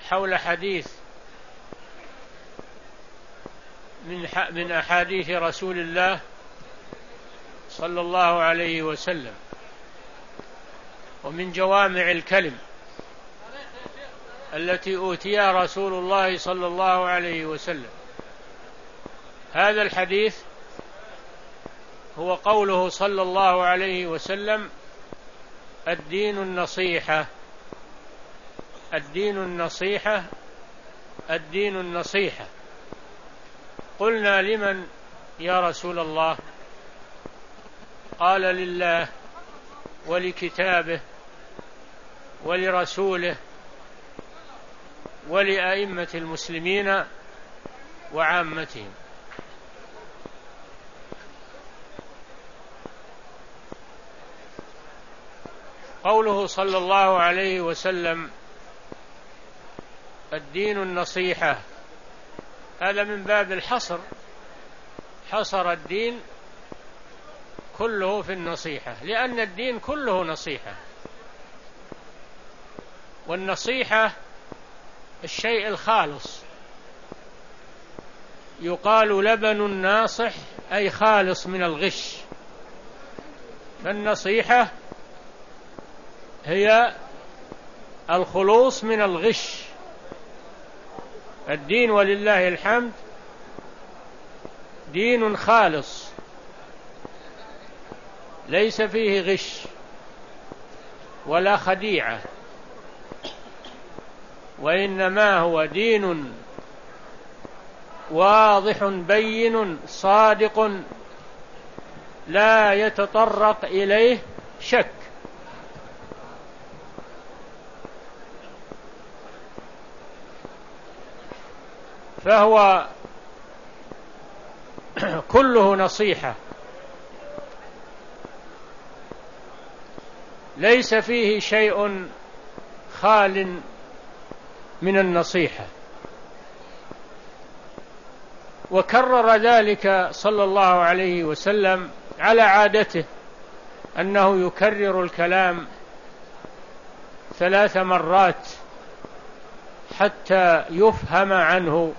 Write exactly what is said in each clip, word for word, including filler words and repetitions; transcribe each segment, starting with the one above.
حول حديث من من أحاديث رسول الله صلى الله عليه وسلم ومن جوامع الكلم التي أوتيها رسول الله صلى الله عليه وسلم. هذا الحديث هو قوله صلى الله عليه وسلم: الدين النصيحة، الدين النصيحة، الدين النصيحة. قلنا: لمن يا رسول الله؟ قال: لله ولكتابه ولرسوله ولأئمة المسلمين وعامتهم. قوله صلى الله عليه وسلم: الدين النصيحة، هذا من باب الحصر، حصر الدين كله في النصيحة، لأن الدين كله نصيحة، والنصيحة الشيء الخالص، يقال لبن ناصح أي خالص من الغش، فالنصيحة هي الخلوص من الغش. الدين ولله الحمد دين خالص ليس فيه غش ولا خديعة، وإنما هو دين واضح بين صادق لا يتطرق إليه شك. فهو كله نصيحة، ليس فيه شيء خال من النصيحة. وكرر ذلك صلى الله عليه وسلم على عادته، أنه يكرر الكلام ثلاث مرات حتى يفهم عنه.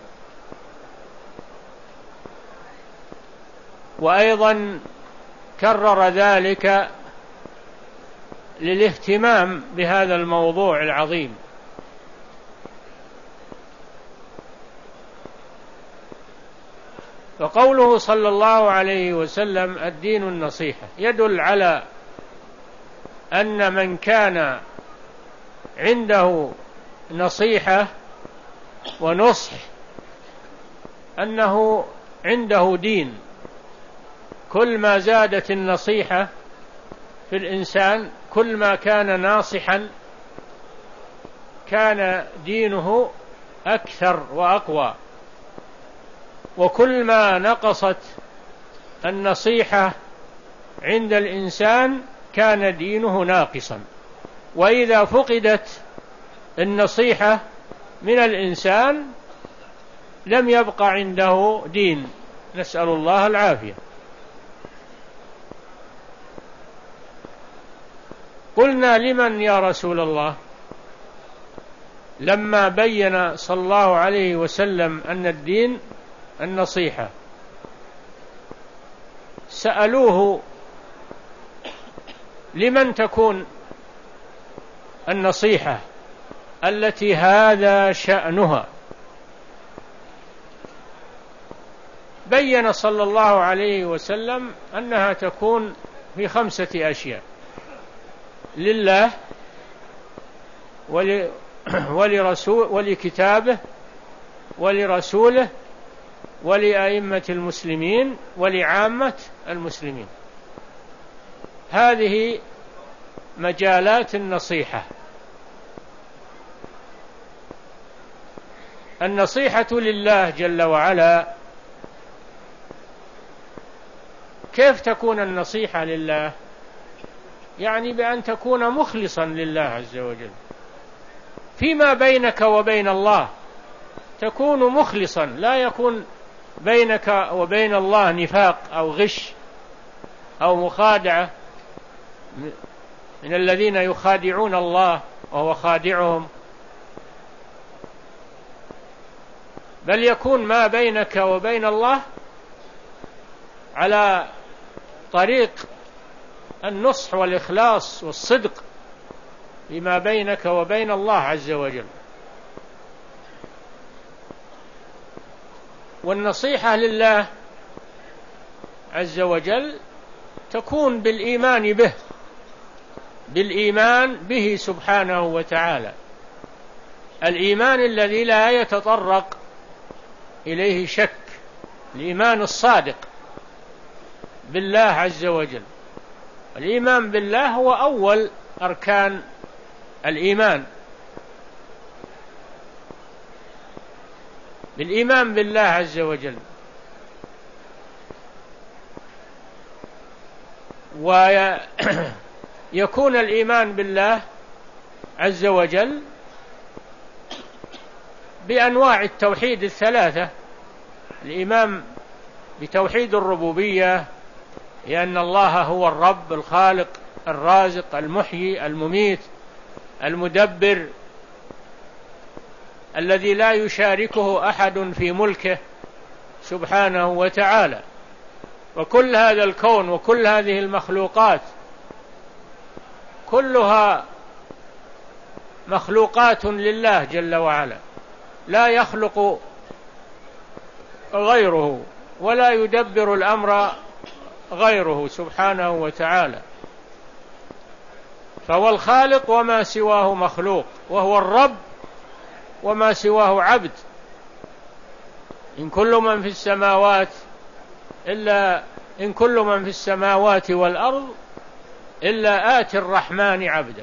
وأيضا كرر ذلك للاهتمام بهذا الموضوع العظيم. وقوله صلى الله عليه وسلم: الدين النصيحة، يدل على أن من كان عنده نصيحة ونصح أنه عنده دين. كل ما زادت النصيحة في الإنسان، كل ما كان ناصحا، كان دينه أكثر وأقوى. وكل ما نقصت النصيحة عند الإنسان كان دينه ناقصا. وإذا فقدت النصيحة من الإنسان لم يبق عنده دين، نسأل الله العافية. قلنا: لمن يا رسول الله؟ لما بين صلى الله عليه وسلم أن الدين النصيحة سألوه: لمن تكون النصيحة التي هذا شأنها؟ بين صلى الله عليه وسلم أنها تكون في خمسة أشياء: لله ولرسول ولكتابه ولرسوله ولأئمة المسلمين ولعامة المسلمين. هذه مجالات النصيحة. النصيحة لله جل وعلا. كيف تكون النصيحة لله؟ يعني بأن تكون مخلصا لله عز وجل فيما بينك وبين الله، تكون مخلصا، لا يكون بينك وبين الله نفاق أو غش أو مخادعة من الذين يخادعون الله وهو خادعهم. بل يكون ما بينك وبين الله على طريق النصح والإخلاص والصدق فيما بينك وبين الله عز وجل. والنصيحة لله عز وجل تكون بالإيمان به، بالإيمان به سبحانه وتعالى، الإيمان الذي لا يتطرق إليه شك، الإيمان الصادق بالله عز وجل. الإيمان بالله هو أول أركان الإيمان، بالإيمان بالله عز وجل. ويكون الإيمان بالله عز وجل بأنواع التوحيد الثلاثة: الإيمان بتوحيد الربوبية، لأن الله هو الرب الخالق الرازق المحيي المميت المدبر الذي لا يشاركه أحد في ملكه سبحانه وتعالى. وكل هذا الكون وكل هذه المخلوقات كلها مخلوقات لله جل وعلا، لا يخلق غيره ولا يدبر الأمر غيره سبحانه وتعالى. فهو الخالق وما سواه مخلوق، وهو الرب وما سواه عبد. إن كل من في السماوات إلا إن كل من في السماوات والأرض إلا آتي الرحمن عبدا.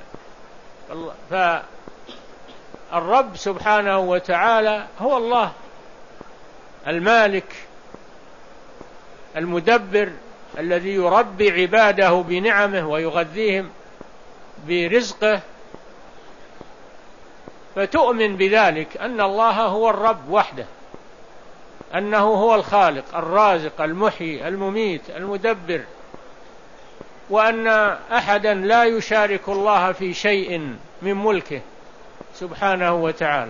فالرب سبحانه وتعالى هو الله المالك المدبر الذي يربي عباده بنعمه ويغذيهم برزقه. فتؤمن بذلك أن الله هو الرب وحده، أنه هو الخالق الرازق المحيي المميت المدبر، وأن أحدا لا يشارك الله في شيء من ملكه سبحانه وتعالى.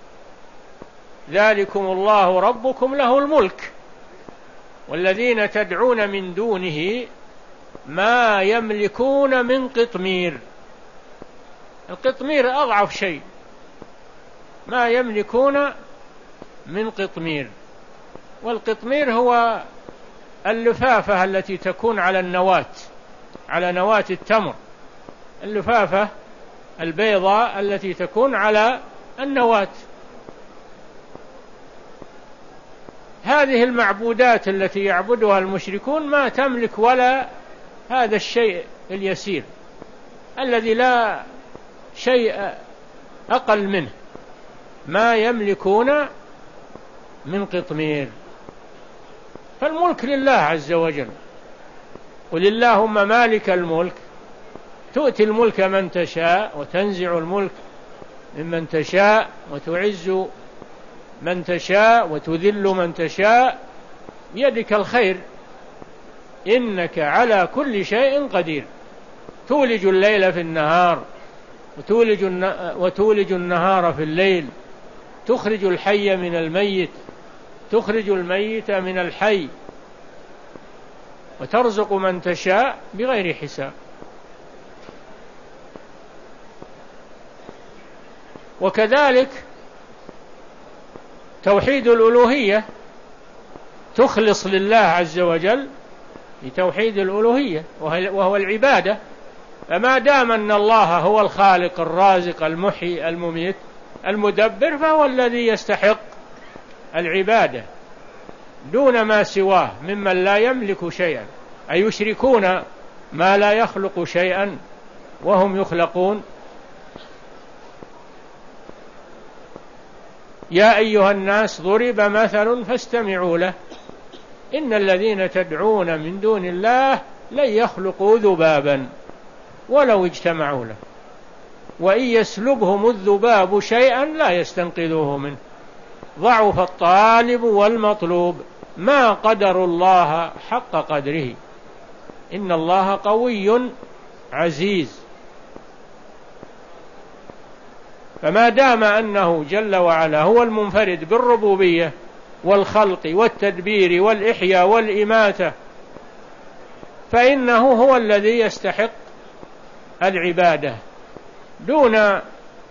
ذلكم الله ربكم له الملك والذين تدعون من دونه ما يملكون من قطمير. القطمير أضعف شيء، ما يملكون من قطمير. والقطمير هو اللفافة التي تكون على النواة، على نواة التمر، اللفافة البيضاء التي تكون على النواة. هذه المعبودات التي يعبدها المشركون ما تملك ولا هذا الشيء اليسير الذي لا شيء أقل منه، ما يملكون من قطمير. فالملك لله عز وجل. قل اللهم مالك الملك تؤتي الملك من تشاء وتنزع الملك ممن تشاء وتعز من تشاء وتذل من تشاء بيدك الخير إنك على كل شيء قدير. تولج الليل في النهار وتولج, وتولج النهار في الليل، تخرج الحي من الميت تخرج الميت من الحي، وترزق من تشاء بغير حساب. وكذلك توحيد الألوهية، تخلص لله عز وجل بتوحيد الألوهية وهو العبادة. فما دام أن الله هو الخالق الرازق المحيي المميت المدبر فهو الذي يستحق العبادة دون ما سواه ممن لا يملك شيئا، أي يشركون ما لا يخلق شيئا وهم يخلقون. يا أيها الناس ضرب مثل فاستمعوا له إن الذين تدعون من دون الله لن يخلقوا ذبابا ولو اجتمعوا له وإن يسلبهم الذباب شيئا لا يستنقذوه منه ضعف الطالب والمطلوب ما قدروا الله حق قدره إن الله قوي عزيز. فما دام أنه جل وعلا هو المنفرد بالربوبية والخلق والتدبير والإحياء والإماتة، فإنه هو الذي يستحق العبادة دون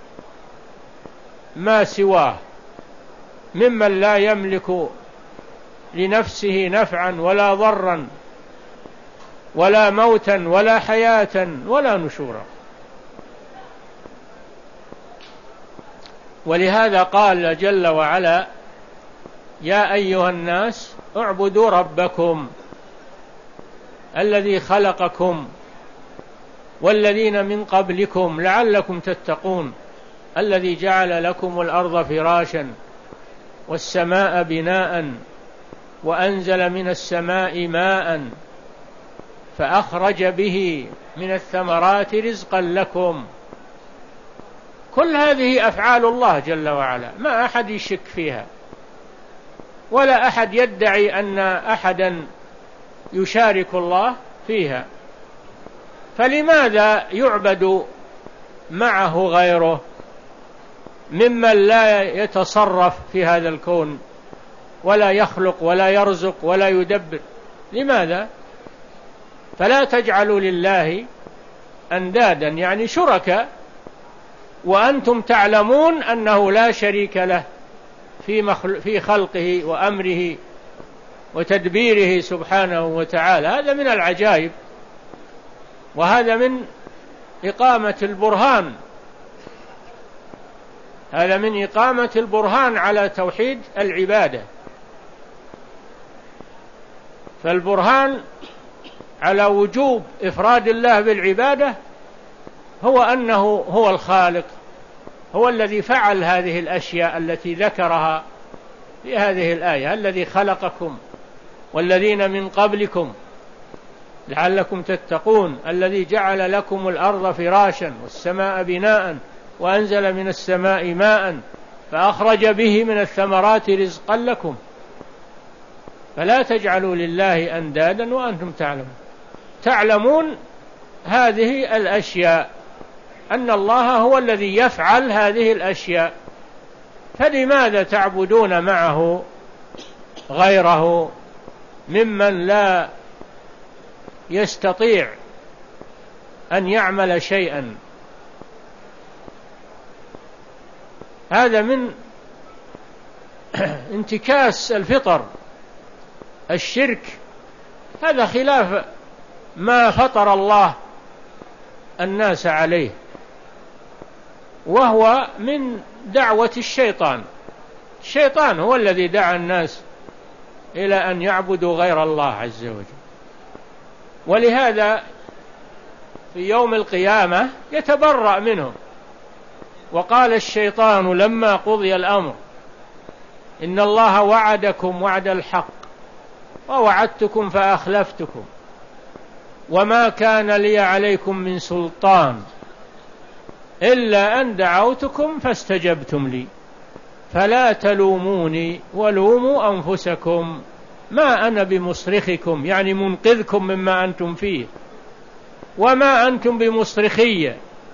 ما سواه ممن لا يملك لنفسه نفعا ولا ضرا ولا موتا ولا حياة ولا نشورا. ولهذا قال جل وعلا: يا أيها الناس اعبدوا ربكم الذي خلقكم والذين من قبلكم لعلكم تتقون الذي جعل لكم الأرض فراشا والسماء بناء وأنزل من السماء ماء فأخرج به من الثمرات رزقا لكم. كل هذه أفعال الله جل وعلا، ما أحد يشك فيها ولا أحد يدعي أن أحدا يشارك الله فيها، فلماذا يعبد معه غيره ممن لا يتصرف في هذا الكون ولا يخلق ولا يرزق ولا يدبر؟ لماذا؟ فلا تجعلوا لله أندادا يعني شركاء وأنتم تعلمون أنه لا شريك له في, في خلقه وأمره وتدبيره سبحانه وتعالى. هذا من العجائب، وهذا من إقامة البرهان هذا من إقامة البرهان على توحيد العبادة. فالبرهان على وجوب إفراد الله بالعبادة هو أنه هو الخالق، هو الذي فعل هذه الأشياء التي ذكرها في هذه الآية: الذي خلقكم والذين من قبلكم لعلكم تتقون الذي جعل لكم الأرض فراشا والسماء بناء وأنزل من السماء ماء فأخرج به من الثمرات رزقا لكم. فلا تجعلوا لله أندادا وأنتم تعلمون تعلمون هذه الأشياء أن الله هو الذي يفعل هذه الأشياء، فلماذا تعبدون معه غيره ممن لا يستطيع أن يعمل شيئا؟ هذا من انتكاس الفطر. الشرك هذا خلاف ما فطر الله الناس عليه، وهو من دعوة الشيطان. الشيطان هو الذي دعا الناس إلى أن يعبدوا غير الله عز وجل. ولهذا في يوم القيامة يتبرأ منهم. وقال الشيطان لما قضي الأمر إن الله وعدكم وعد الحق ووعدتكم فأخلفتكم وما كان لي عليكم من سلطان إلا أن دعوتكم فاستجبتم لي فلا تلوموني ولوموا أنفسكم ما أنا بمصرخكم، يعني منقذكم مما أنتم فيه، وما أنتم بمصرخية،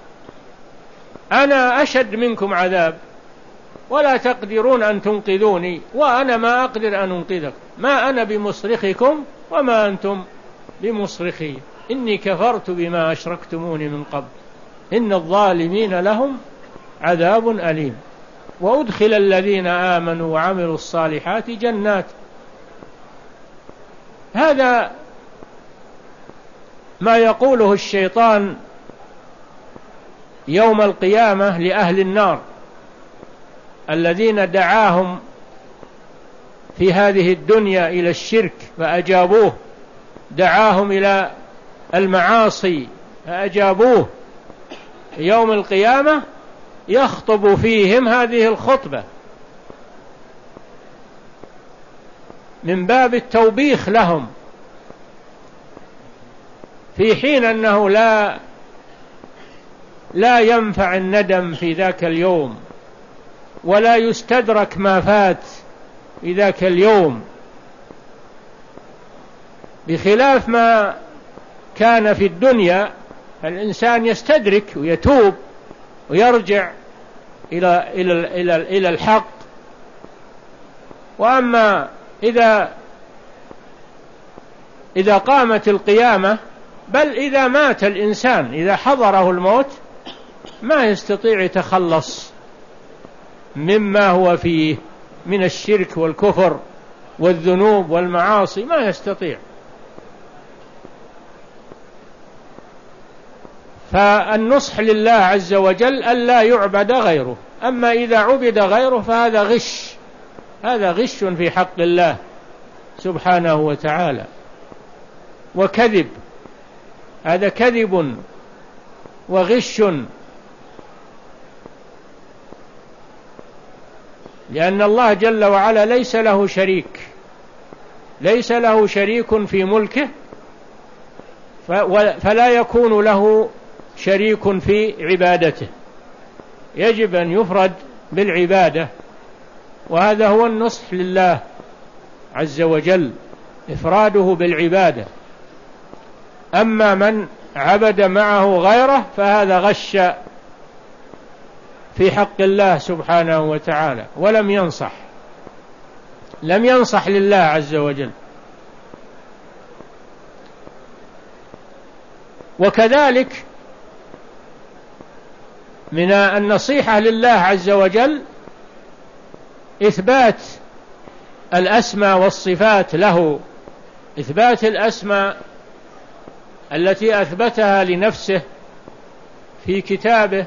أنا أشد منكم عذاب ولا تقدرون أن تنقذوني وأنا ما أقدر أن أنقذكم، ما أنا بمصرخكم وما أنتم بمصرخي، إني كفرت بما أشركتموني من قبل إن الظالمين لهم عذاب أليم. وأدخل الذين آمنوا وعملوا الصالحات جنات. هذا ما يقوله الشيطان يوم القيامة لأهل النار الذين دعاهم في هذه الدنيا إلى الشرك فأجابوه، دعاهم إلى المعاصي فأجابوه. يوم القيامة يخطب فيهم هذه الخطبة من باب التوبيخ لهم، في حين أنه لا لا ينفع الندم في ذاك اليوم ولا يستدرك ما فات في ذاك اليوم، بخلاف ما كان في الدنيا. الإنسان يستدرك ويتوب ويرجع إلى إلى إلى إلى الحق. وأما إذا إذا قامت القيامة، بل إذا مات الإنسان، إذا حضره الموت، ما يستطيع يتخلص مما هو فيه من الشرك والكفر والذنوب والمعاصي، ما يستطيع. فالنصح لله عز وجل ألا يعبد غيره. أما إذا عبد غيره فهذا غش، هذا غش في حق الله سبحانه وتعالى، وكذب، هذا كذب وغش، لأن الله جل وعلا ليس له شريك، ليس له شريك في ملكه، فلا يكون له شريك في عبادته، يجب أن يفرد بالعبادة، وهذا هو النصح لله عز وجل، إفراده بالعبادة. أما من عبد معه غيره فهذا غش في حق الله سبحانه وتعالى، ولم ينصح، لم ينصح لله عز وجل. وكذلك من النصيحة لله عز وجل إثبات الأسماء والصفات له، إثبات الأسماء التي أثبتها لنفسه في كتابه،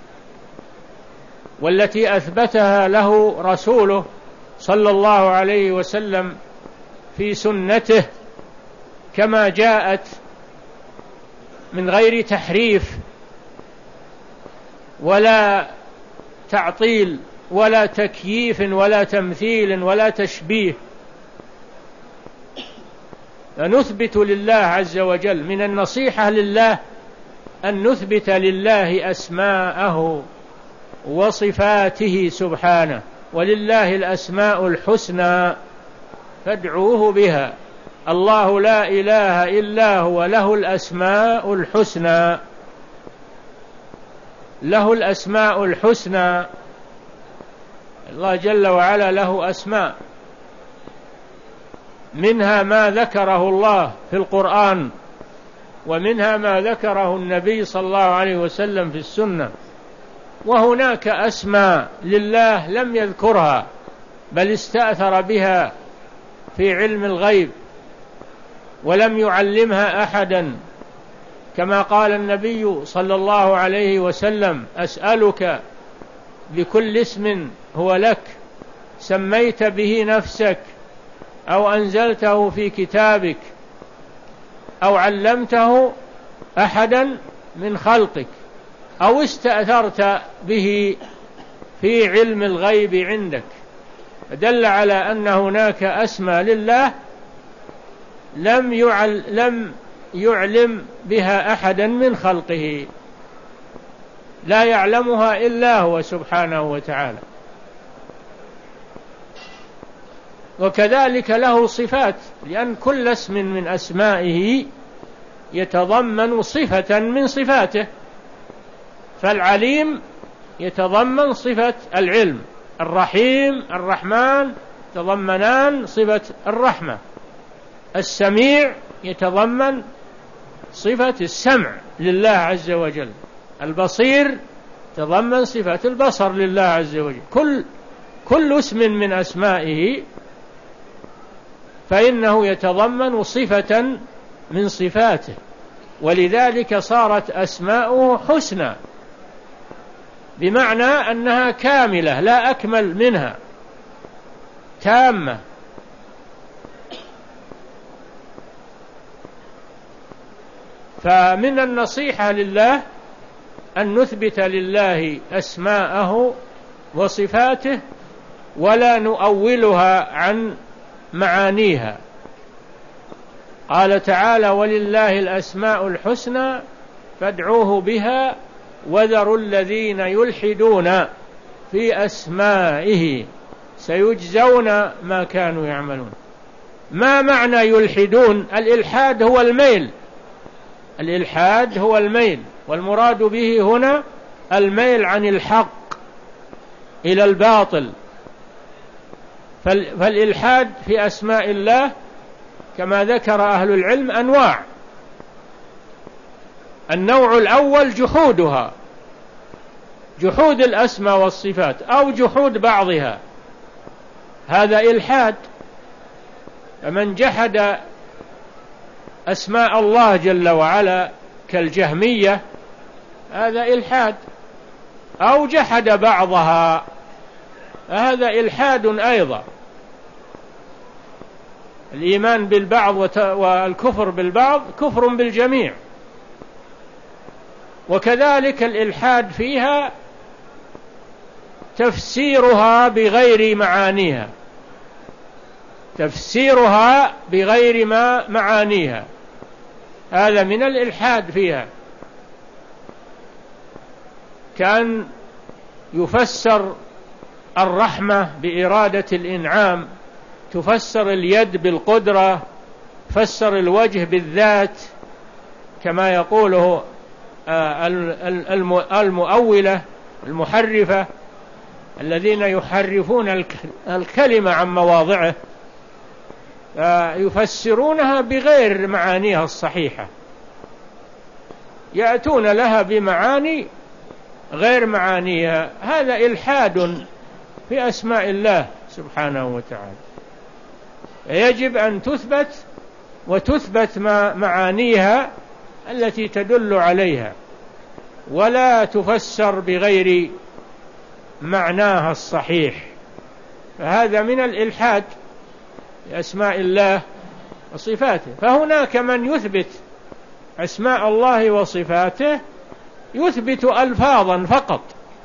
والتي أثبتها له رسوله صلى الله عليه وسلم في سنته كما جاءت من غير تحريف ولا تعطيل ولا تكييف ولا تمثيل ولا تشبيه. فنثبت لله عز وجل، من النصيحة لله أن نثبت لله أسماءه وصفاته سبحانه، ولله الأسماء الحسنى فادعوه بها. الله لا إله إلا هو، له الأسماء الحسنى، له الأسماء الحسنى. الله جل وعلا له أسماء، منها ما ذكره الله في القرآن، ومنها ما ذكره النبي صلى الله عليه وسلم في السنة. وهناك أسماء لله لم يذكرها، بل استأثر بها في علم الغيب ولم يعلمها أحدا، كما قال النبي صلى الله عليه وسلم: أسألك بكل اسم هو لك سميت به نفسك أو أنزلته في كتابك أو علمته أحدا من خلقك أو استأثرت به في علم الغيب عندك. دل على أن هناك أسماء لله لم يعل لم يعلم بها أحدا من خلقه، لا يعلمها إلا هو سبحانه وتعالى. وكذلك له صفات، لأن كل اسم من أسمائه يتضمن صفة من صفاته. فالعليم يتضمن صفة العلم، الرحيم الرحمن يتضمنان صفة الرحمة، السميع يتضمن صفة السمع لله عز وجل، البصير يتضمن صفة البصر لله عز وجل. كل كل اسم من أسمائه فإنه يتضمن صفة من صفاته، ولذلك صارت أسماؤه حسنى، بمعنى أنها كاملة لا أكمل منها، تامة. فمن النصيحة لله أن نثبت لله أسماءه وصفاته ولا نؤولها عن معانيها. قال تعالى: ولله الأسماء الحسنى فادعوه بها وذروا الذين يلحدون في أسمائه سيجزون ما كانوا يعملون. ما معنى يلحدون؟ الإلحاد هو الميل، الإلحاد هو الميل، والمراد به هنا الميل عن الحق إلى الباطل. فالإلحاد في أسماء الله كما ذكر أهل العلم أنواع. النوع الأول جحودها، جحود الأسماء والصفات أو جحود بعضها، هذا إلحاد. فمن جحد أسماء الله جل وعلا كالجهمية هذا إلحاد، أو جحد بعضها هذا إلحاد أيضا. الإيمان بالبعض والكفر بالبعض كفر بالجميع. وكذلك الإلحاد فيها تفسيرها بغير معانيها، تفسيرها بغير ما معانيها، هذا من الإلحاد فيها. كان يفسر الرحمة بإرادة الإنعام، تفسر اليد بالقدرة، فسر الوجه بالذات كما يقوله المؤولة المحرفة الذين يحرفون الكلمة عن مواضعه، يفسرونها بغير معانيها الصحيحة، يأتون لها بمعاني غير معانيها. هذا إلحاد في أسماء الله سبحانه وتعالى. يجب أن تثبت وتثبت معانيها التي تدل عليها، ولا تفسر بغير معناها الصحيح، فهذا من الإلحاد بأسماء الله وصفاته. فهناك من يثبت أسماء الله وصفاته يثبت ألفاظا فقط،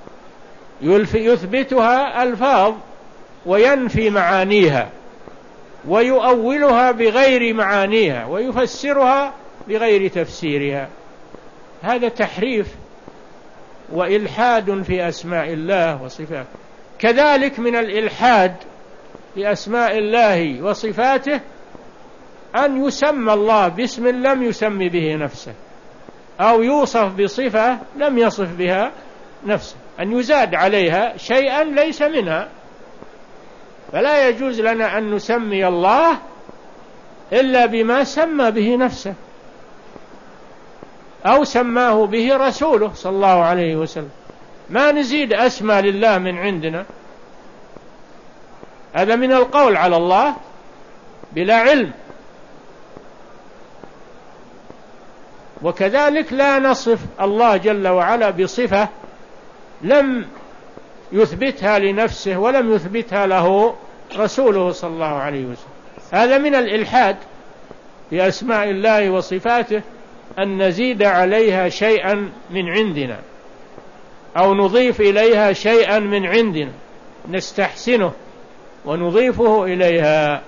يثبتها ألفاظ وينفي معانيها، ويؤولها بغير معانيها، ويفسرها بغير تفسيرها. هذا تحريف وإلحاد في أسماء الله وصفاته. كذلك من الإلحاد في أسماء الله وصفاته أن يسمى الله باسم لم يسم به نفسه، أو يوصف بصفة لم يصف بها نفسه، أن يزاد عليها شيئا ليس منها. فلا يجوز لنا أن نسمي الله إلا بما سمى به نفسه أو سماه به رسوله صلى الله عليه وسلم. ما نزيد أسماء لله من عندنا، هذا من القول على الله بلا علم. وكذلك لا نصف الله جل وعلا بصفة لم يثبتها لنفسه ولم يثبتها له رسوله صلى الله عليه وسلم. هذا من الإلحاد في أسماء الله وصفاته، أن نزيد عليها شيئا من عندنا أو نضيف إليها شيئا من عندنا، نستحسنه ونضيفه إليها.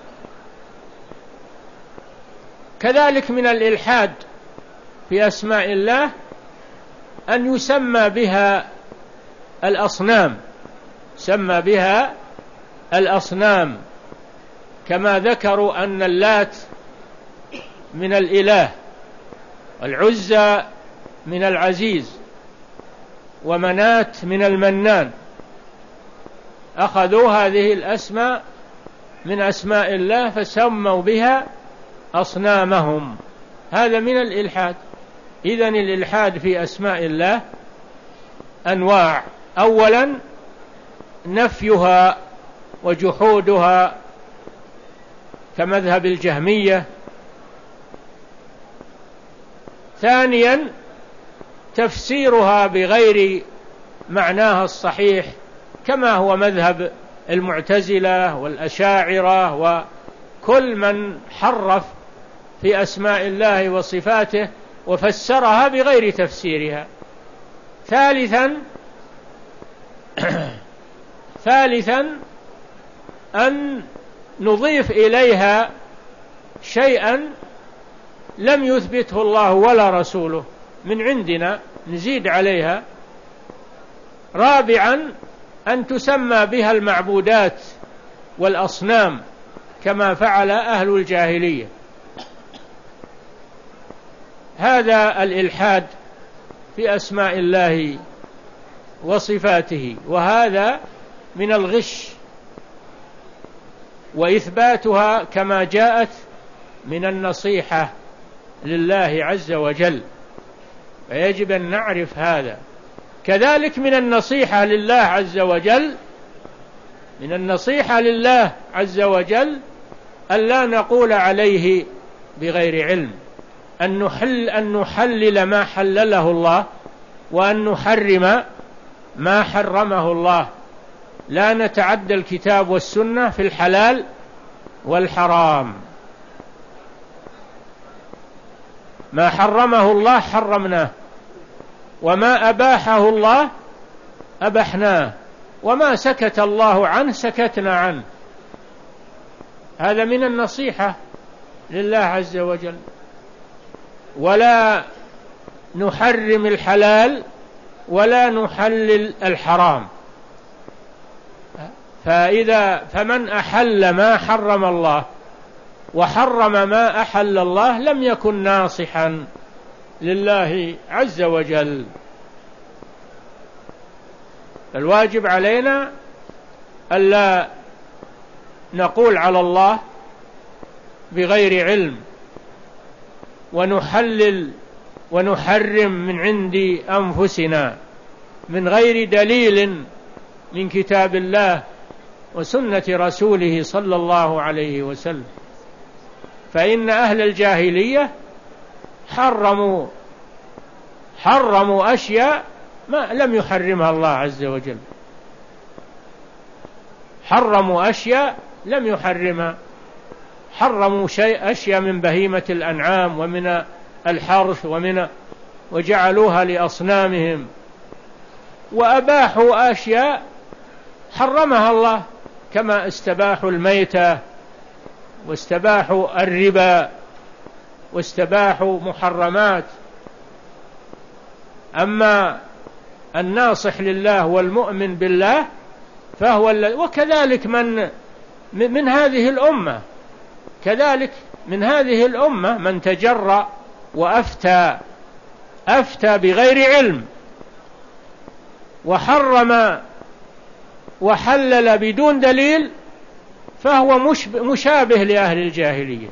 كذلك من الإلحاد في أسماء الله أن يسمى بها الأصنام، سمى بها الأصنام، كما ذكروا أن اللات من الإله، والعزى من العزيز، ومنات من المنان. أخذوا هذه الأسماء من أسماء الله فسموا بها أصنامهم، هذا من الإلحاد. إذن الإلحاد في أسماء الله أنواع: أولا نفيها وجحودها كمذهب الجهمية، ثانيا تفسيرها بغير معناها الصحيح كما هو مذهب المعتزلة والأشاعرة وكل من حرف في أسماء الله وصفاته وفسرها بغير تفسيرها. ثالثا ثالثا أن نضيف إليها شيئا لم يثبته الله ولا رسوله من عندنا، نزيد عليها. رابعا أن تسمى بها المعبودات والأصنام كما فعل أهل الجاهلية. هذا الإلحاد في أسماء الله وصفاته، وهذا من الغش، وإثباتها كما جاءت من النصيحة لله عز وجل، فيجب أن نعرف هذا. كذلك من النصيحة لله عز وجل من النصيحة لله عز وجل أن لا نقول عليه بغير علم، أن نحل أن نحلل ما حلله الله، وأن نحرم ما حرمه الله، لا نتعدى الكتاب والسنة في الحلال والحرام. ما حرمه الله حرمناه، وما أباحه الله أبحناه، وما سكت الله عنه سكتنا عنه. هذا من النصيحة لله عز وجل. ولا نحرم الحلال ولا نحلل الحرام. فإذا فمن أحل ما حرم الله وحرم ما أحل الله لم يكن ناصحا لله عز وجل. الواجب علينا ألا نقول على الله بغير علم، ونحلل ونحرم من عند أنفسنا من غير دليل من كتاب الله وسنة رسوله صلى الله عليه وسلم. فإن أهل الجاهلية حرموا حرموا أشياء ما لم يحرمها الله عز وجل، حرموا أشياء لم يحرمها، حرموا شيء أشياء من بهيمة الأنعام ومن الحرث ومن وجعلوها لأصنامهم، وأباحوا أشياء حرمها الله، كما استباحوا الميتة واستباحوا الربا واستباحوا محرمات. أما الناصح لله والمؤمن بالله فهو الذي، وكذلك من من هذه الأمة، كذلك من هذه الأمة من تجرأ وأفتى أفتى بغير علم وحرم وحلل بدون دليل، فهو مشابه لأهل الجاهلية،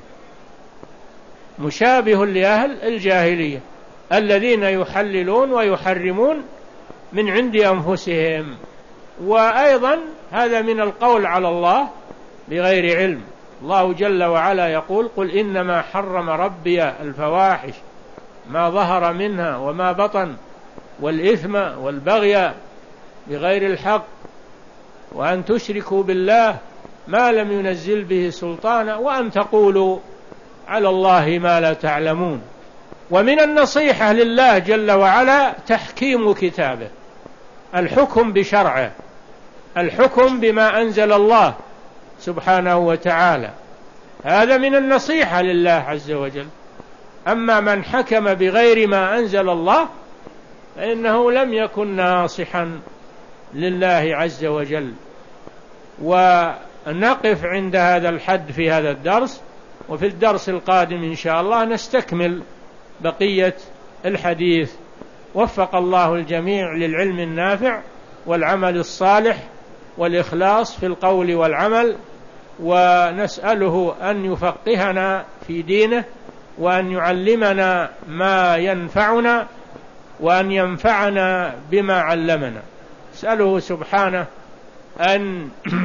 مشابه لأهل الجاهلية الذين يحللون ويحرمون من عند أنفسهم. وأيضا هذا من القول على الله بغير علم. الله جل وعلا يقول: قل إنما حرم ربي الفواحش ما ظهر منها وما بطن والإثم والبغي بغير الحق وأن تشركوا بالله ما لم ينزل به سلطانا وأن تقولوا على الله ما لا تعلمون. ومن النصيحة لله جل وعلا تحكيم كتابه، الحكم بشرعه، الحكم بما أنزل الله سبحانه وتعالى، هذا من النصيحة لله عز وجل. أما من حكم بغير ما أنزل الله فإنه لم يكن ناصحا لله عز وجل. ونقف عند هذا الحد في هذا الدرس، وفي الدرس القادم إن شاء الله نستكمل بقية الحديث. وفق الله الجميع للعلم النافع والعمل الصالح والإخلاص في القول والعمل، ونسأله أن يفقهنا في دينه، وأن يعلمنا ما ينفعنا، وأن ينفعنا بما علمنا. نسأله سبحانه أن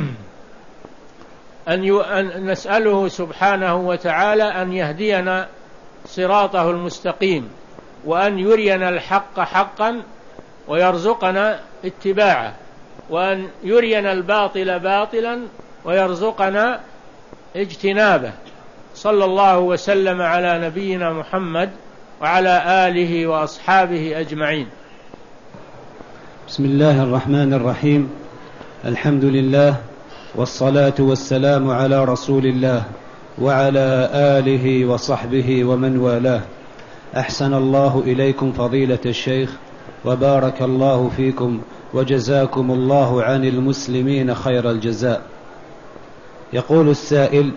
أن نسأله سبحانه وتعالى أن يهدينا صراطه المستقيم، وأن يرينا الحق حقا ويرزقنا اتباعه، وأن يرينا الباطل باطلا ويرزقنا اجتنابه. صلى الله وسلم على نبينا محمد وعلى آله وأصحابه أجمعين. بسم الله الرحمن الرحيم. الحمد لله والصلاة والسلام على رسول الله وعلى آله وصحبه ومن والاه. أحسن الله إليكم فضيلة الشيخ، وبارك الله فيكم، وجزاكم الله عن المسلمين خير الجزاء. يقول السائل: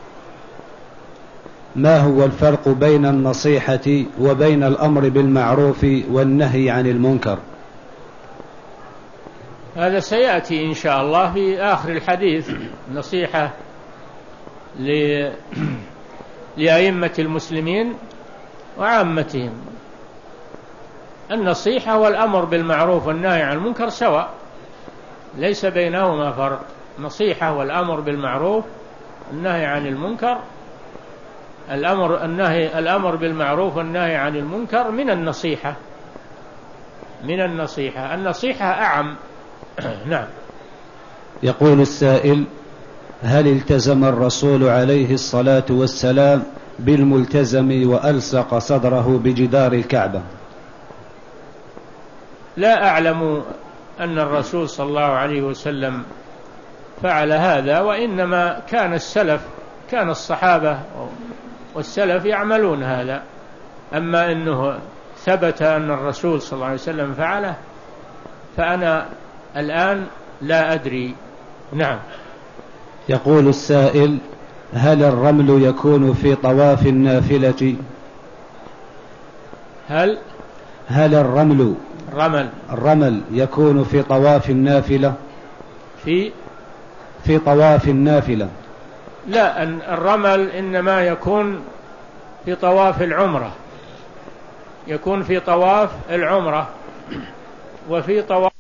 ما هو الفرق بين النصيحة وبين الأمر بالمعروف والنهي عن المنكر؟ هذا سيأتي إن شاء الله في آخر الحديث، نصيحة لأئمة المسلمين وعامتهم. النصيحة والأمر بالمعروف والنهي عن المنكر سواء، ليس بينهما فرق. نصيحة والأمر بالمعروف النهي عن المنكر، الأمر النهي الأمر بالمعروف والنهي عن المنكر من النصيحة، من النصيحة. النصيحة أعم. نعم. يقول السائل: هل التزم الرسول عليه الصلاة والسلام بالملتزم وألصق صدره بجدار الكعبة؟ لا أعلم أن الرسول صلى الله عليه وسلم فعل هذا، وإنما كان السلف، كان الصحابة والسلف يعملون هذا. أما أنه ثبت أن الرسول صلى الله عليه وسلم فعله فأنا الآن لا أدري. نعم. يقول السائل: هل الرمل يكون في طواف النافلة؟ هل هل الرمل رمل الرمل يكون في طواف النافلة؟ في في طواف النافلة. لا، الرمل إنما يكون في طواف العمرة، يكون في طواف العمرة، وفي طواف